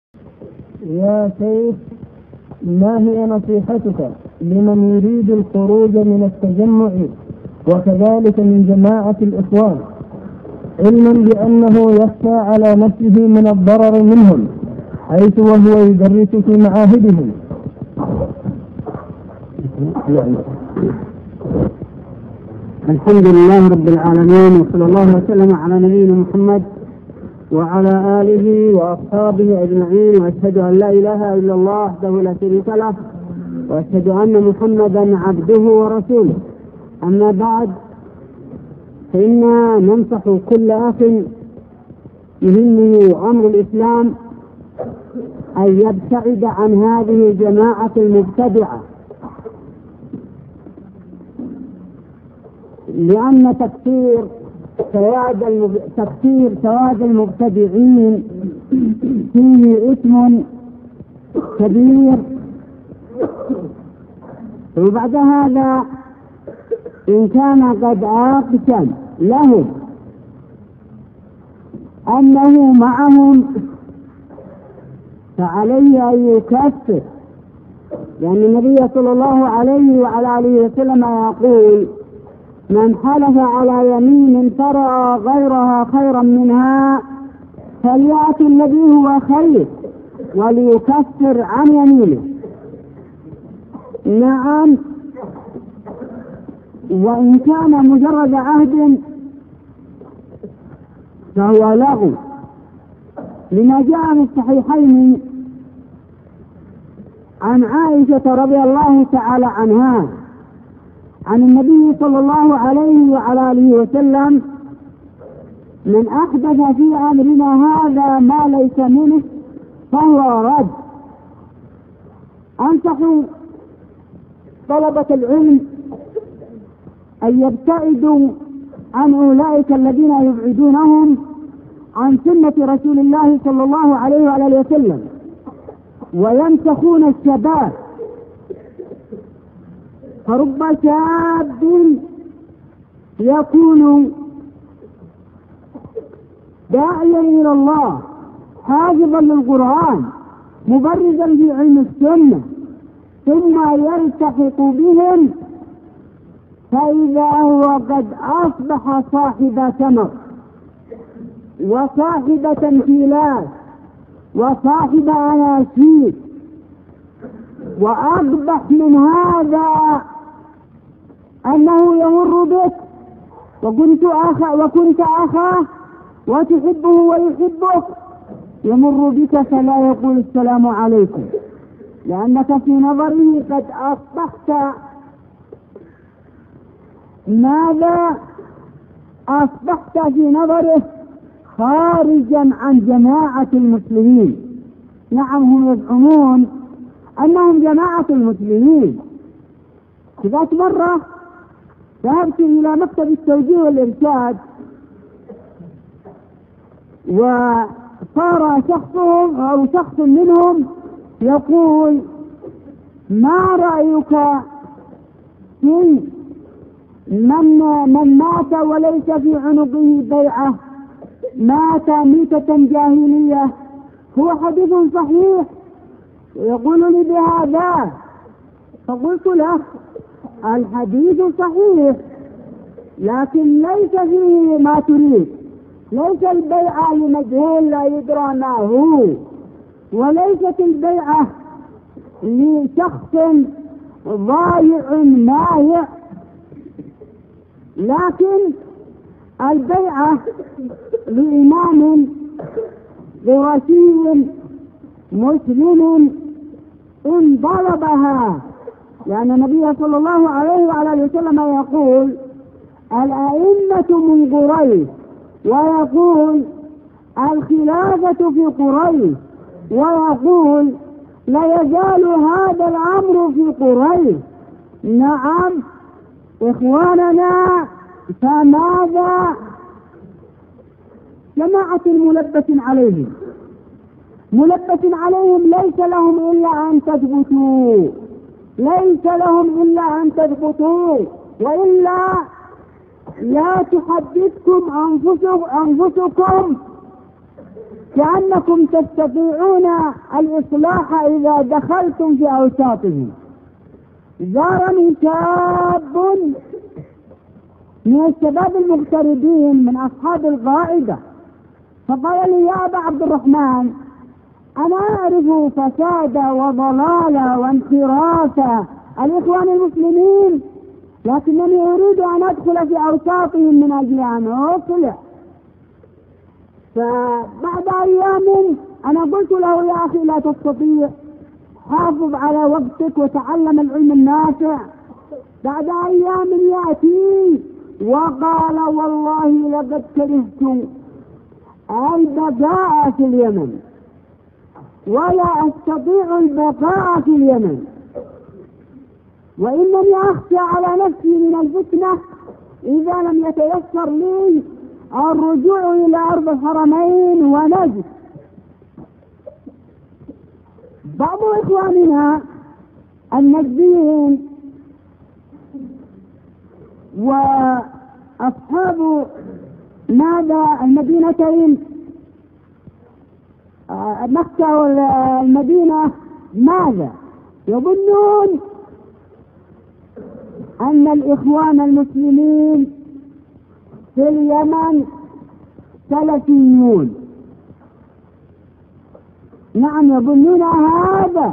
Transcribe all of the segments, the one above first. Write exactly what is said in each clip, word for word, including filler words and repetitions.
يا شيخ، ما هي نصيحتك لمن يريد الخروج من التجمع وكذلك من جماعة الإخوان، علما بأنه يخشى على نفسه من الضرر منهم حيث وهو يدرس في معاهدهم؟ الحمد لله رب العالمين، وصلى الله وسلم على نبينا محمد وعلى آله وأصحابه أجمعين، وأشهد أن لا إله إلا الله وحده لا شريك له، وأشهد أن محمدا عبده ورسوله. أما بعد، فإنا ننصح كل أخ يهمه أمر الإسلام أن يبتعد عن هذه الجماعة المبتدعة، لأن تكثير سواد المب... تكثير سواد المبتدعين فيه إثم كبير. وبعد هذا إن كان قد أقسم له أنه معهم فعليه أن يكفر، لأن النبي صلى الله عليه وعلى آله وسلم يقول: من حلف على يمين فرأى غيرها خيرا منها فليأتي الذي هو خير وليكفر عن يمينه. نعم، وإن كان مجرد عهد فهو لغو، لما جاء في الصحيحين عن عائشة رضي الله تعالى عنها عن النبي صلى الله عليه وعلى آله وسلم: من أحدث في أمرنا هذا ما ليس منه فهو رد. أنصح طلبة العلم أن يبتعدوا عن أولئك الذين يبعدونهم عن سنة رسول الله صلى الله عليه وعلى آله وسلم وينسخون الشباب. فرب شاب يكون داعيا إلى الله حافظا للقرآن مبرزا في علم السنة، ثم يلتحق بهم فإذا هو قد أصبح صاحب ثمر وصاحب تمثيلات وصاحب أناشيد. وأقبح من هذا أنه يمر بك وكنت أخا وكنت أخاه وتحبه ويحبك، يمر بك فلا يقول السلام عليكم، لأنك في نظره قد أصبحت ماذا؟ أصبحت في نظره خارجا عن جماعة المسلمين. نعم، هم يزعمون أنهم جماعة المسلمين. ذات مرة ذهبت إلى مكتب التوجيه والإرشاد، وصار شخصهم أو شخص منهم يقول: ما رأيك في من من مات وليس في عنقه بيعة، مات ميتة جاهلية؟ هو حديث صحيح. يقول لي بهذا، فقلت له: الحديث صحيح لكن ليس فيه ما تريد، ليس البيعة لمجهول لا يدرى ما هو، وليست البيعة لشخص ضايع مايع، لكن البيعة لإمام قرشي مسلم إن ضربها، لأن النبي صلى الله عليه وعلى وسلم يقول: الأئمة من قريش، ويقول: الخلافة في قريش، ويقول: لا يزال هذا الأمر في قريش. نعم إخواننا، فماذا؟ جماعة ملبس عليهم ملبس عليهم ليس لهم إلا أن تثبتوا، ليس لهم إلا أن تثبتوا، وإلا لا تحدثكم أنفسكم كأنكم تستطيعون الإصلاح إذا دخلتم في أوساطهم. زارني شاب من الشباب المغتربين من أصحاب القاعدة فقال لي: يا أبا عبد الرحمن، أنا أعرف فساد وضلال وانحراف الإخوان المسلمين، لكنني أريد أن أدخل في أوساطهم من أجل أن أصلح. فبعد أيام أنا قلت له: يا أخي لا تستطيع، حافظ على وقتك وتعلم العلم النافع. بعد أيام يأتي وقال: والله لقد كرهت البقاء في اليمن ولا أستطيع البقاء في اليمن، وإنني أخشى على نفسي من الفتنة إذا لم يتيسر لي الرجوع إلى أرض الحرمين ونجد. بعض إخواننا النجديين وأصحاب ماذا المدينتين مكة والمدينة ماذا يظنون؟ أن الإخوان المسلمين في اليمن سلفيون. نعم يظنون هذا.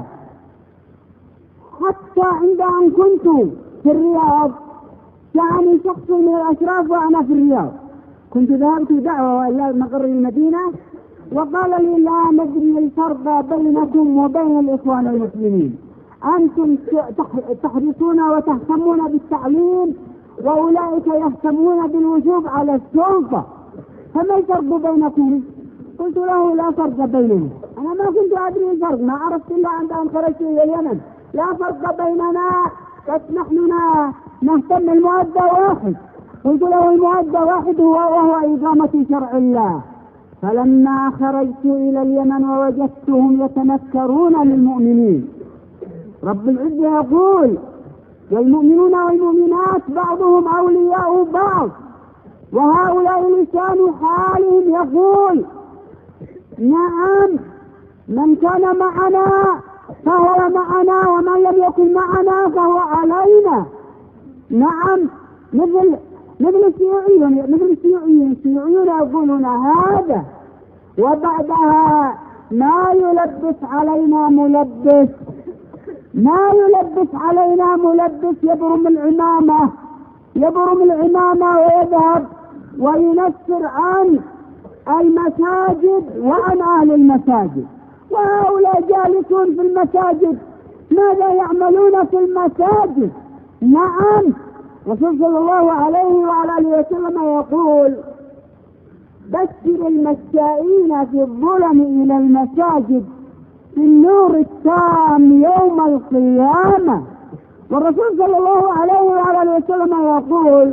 حتى عند أن كنت في الرياض جاءني شخص من الأشراف وأنا في الرياض، كنت ذهبت دعوة إلى مقر المدينة وقال لي: لا ندري الفرق بينكم وبين الإخوان المسلمين، أنتم تحرصون وتهتمون بالتعليم وأولئك يهتمون بالوجوب على السلطة، فما الفرق بينكم؟ قلت له: لا فرق بيننا. أنا ما كنت أدري الفرق، ما عرفت إلا عند أن خرجت إلى اليمن. لا فرق بيننا، بس نحن نهتم المؤدى واحد. قلت له: المؤدى واحد هو وهو إقامة شرع الله. فلما خرجت إلى اليمن ووجدتهم يتنكرون للمؤمنين، رب العزة يقول: والمؤمنون والمؤمنات بعضهم أولياء بعض، وهؤلاء لسان حالهم يقول: نعم من كان معنا فهو معنا ومن لم يكن معنا فهو علينا. نعم مثل مثل الشيوعيين مثل الشيوعيين الشيوعيون يقولون هذا. وبعدها ما يلبس علينا ملبس ما يلبس علينا ملبس يبرم العمامة يبرم العمامة ويذهب وينفر عن المساجد وعن أهل المساجد. وهؤلاء جالسون في المساجد، ماذا يعملون في المساجد؟ نعم رسول صلى الله عليه وعلى آله وسلم يقول: بشر المشائين في الظلم إلى المساجد في النور التام يوم القيامة. والرسول صلى الله عليه وعلى آله وسلم يقول: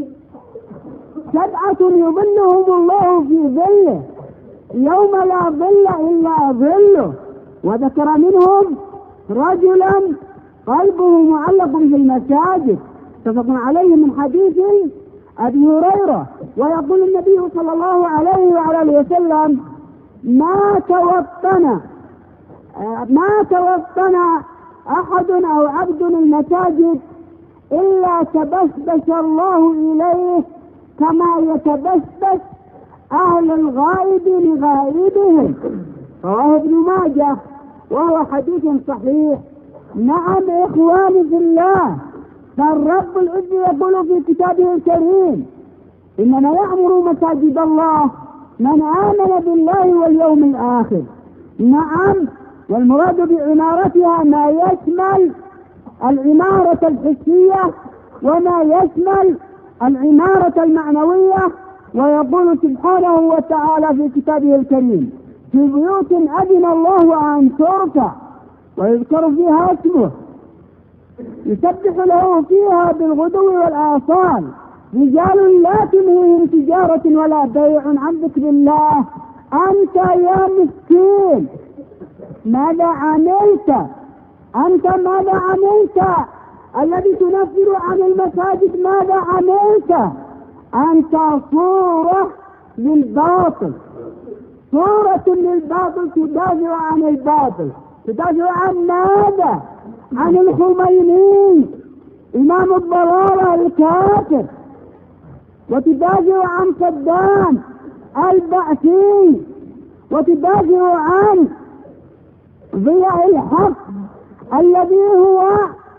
سبعة يظلهم الله في ظله يوم لا ظل إلا ظله. وذكر منهم رجلا قلبه معلق في المساجد، اتفق عليه من حديث أبي هريرة. ويقول النبي صلى الله عليه وعلى آله وسلم: ما توطن ما توطن أحد أو عبد المساجد إلا تبسبس الله إليه كما يتبسبس أهل الغائب لغائبهم. رواه ابن ماجه وهو حديث صحيح. نعم إخواني في الله، فالرب العز يقول في كتابه الكريم: إنما يعمر مساجد الله من آمن بالله واليوم الآخر. نعم، والمراد بعمارتها ما يشمل العمارة الحسية وما يشمل العمارة المعنوية. ويقول سبحانه وتعالى في كتابه الكريم: في بيوت أذن الله أن ترفع ويذكر فيها اسمه يسبح له فيها بالغدو والآصال رجال لا تلهيهم تجارة ولا بيع عن ذكر الله. أنت يا مسكين ماذا عملت؟ أنت ماذا عملت؟ الذي تنفر عن المساجد ماذا عملت؟ أنت صورة للباطل. صورة للباطل تدافع عن الباطل. تدافع عن ماذا؟ عن الخميني إمام الضلالة الكافر، وتدافع عن صدام البعثي، وتدافع عن ضياء الحق الذي هو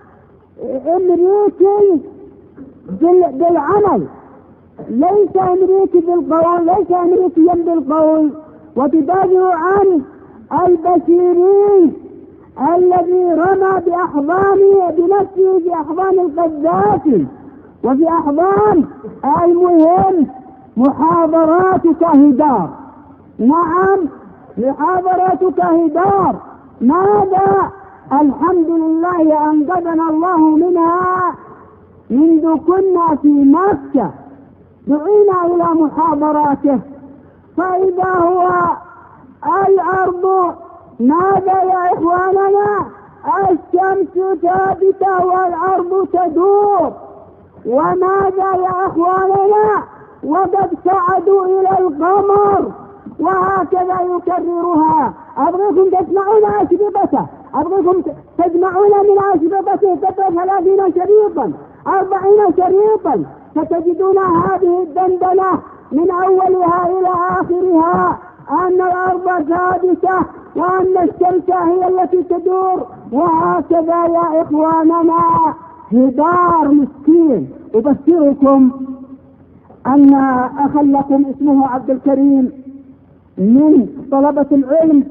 أمريكي بالعمل، ليس أمريكي بالقول، ليس أمريكيا بالقول. وتدافع عن البشيري الذي رمى بأحضانه بنفسه في أحضان القذافي وفي أحضان المهم محاضراتك هدار. نعم، محاضراتك هدار. ماذا؟ الحمد لله أنقذنا الله منها منذ كنا في مكة، دعينا إلى محاضراته، فإذا هو الأرض ماذا يا إخواننا؟ الشمس ثابتة والأرض تدور. وماذا يا إخواننا؟ وقد صعدوا إلى القمر، وهكذا يكررها. أبغيكم تسمعون أشربته، أبغيكم تجمعون من أشربته قدر ثلاثين شريطا أربعين شريطا، فتجدون هذه الدندنة من أولها إلى آخرها أن الأرض ثابتة وأن الشمس هي التي تدور. وهكذا يا إخواننا هدار مسكين. أبشركم أن أخا لكم اسمه عبد الكريم من طلبة العلم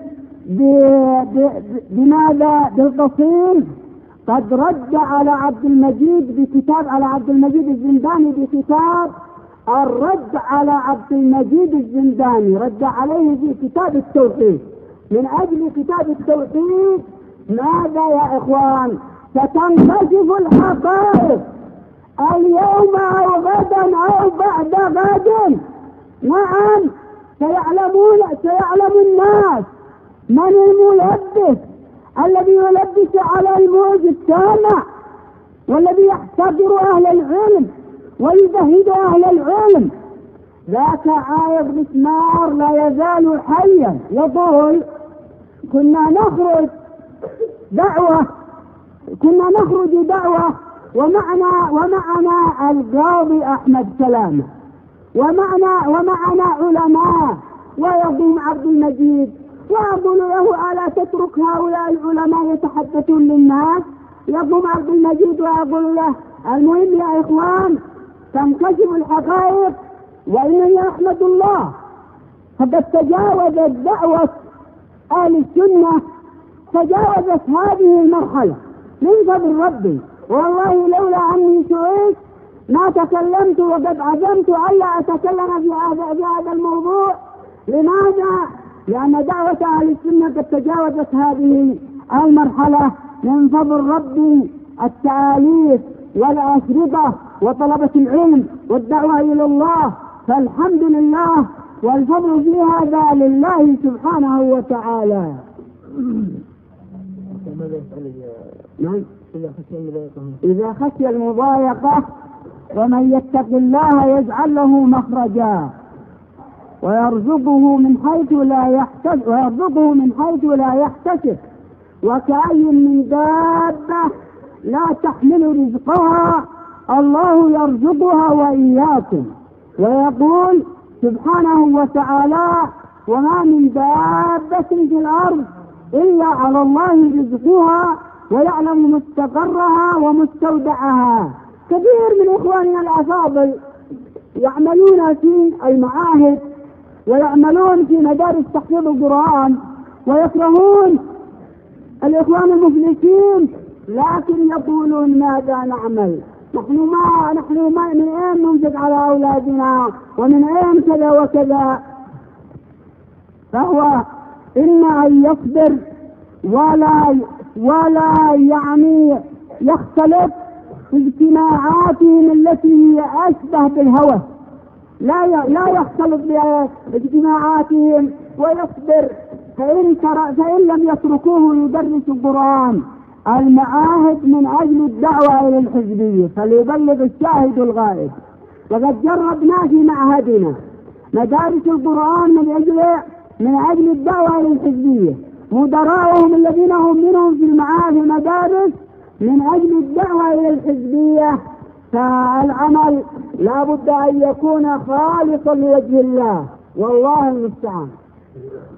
بماذا؟ بالقصيم، قد رد على عبد المجيد بكتاب على عبد المجيد الزنداني بكتاب الرد على عبد المجيد الزنداني، رد عليه في كتاب التوحيد. من أجل كتاب التوحيد ماذا يا إخوان؟ ستنكشف الحقائق اليوم أو غدا أو بعد غد. نعم، سيعلمون سيعلم الناس من الملبس الذي يلبس على الموج السامع، والذي يحتقر أهل العلم ويزهد أهل العلم. ذاك عايض مسمار لا يزال حيا يقول: كنا نخرج دعوة كنا نخرج دعوة ومعنا ومعنا القاضي أحمد سلامة، ومعنا ومعنا علماء، ويقوم عبد المجيد وأقول له: ألا تترك هؤلاء العلماء يتحدثون للناس؟ يقوم عبد المجيد وأقول له: المهم يا إخوان تنكشف الحقائق، وإنني أحمد الله فقد تجاوزت دعوة أهل السنة، تجاوزت هذه المرحلة من فضل ربي. والله لولا أني سئلت ما تكلمت، وقد عزمت ألا أتكلم في هذا في هذا الموضوع. لماذا؟ لأن دعوة أهل السنة قد تجاوزت هذه المرحلة من فضل ربي. التآليف والأشرطة وطلبة العلم والدعوة إلى الله، فالحمد لله والفضل في هذا لله سبحانه وتعالى. نعم. إذا خشي المضايقة ومن يتق الله يجعل له مخرجا ويرزقه من حيث لا يحتسب ويرزقه من حيث لا يحتسب وكأي من دابة لا تحمل رزقها الله يرزقها وإياكم. ويقول سبحانه وتعالى: وما من دابة في الأرض إلا على الله رزقها ويعلم مستقرها ومستودعها. كثير من إخواننا الأفاضل يعملون في المعاهد ويعملون في مدارس تحفيظ القرآن ويكرهون الإخوان المفلسين، لكن يقولون: ماذا نعمل؟ نحن ما نحن ما من أين ننفق على أولادنا ومن أين كذا وكذا. فهو إما أن يصبر ولا ولا يعني يختلف في اجتماعاتهم التي هي أشبه بالهوى، لا لا يختلط باجتماعاتهم ويصبر. فإن, فإن لم يتركوه يدرس القرآن المعاهد من أجل الدعوة إلى الحزبية فليبلغ الشاهد الغائب. وقد جربنا في معهدنا مدارس القرآن من أجل من أجل الدعوة للحزبية، مدراءهم الذين هم منهم في المعاهد والمدارس من أجل الدعوة إلى الحزبية، فالعمل لا بد أن يكون خالصا لوجه الله، والله المستعان.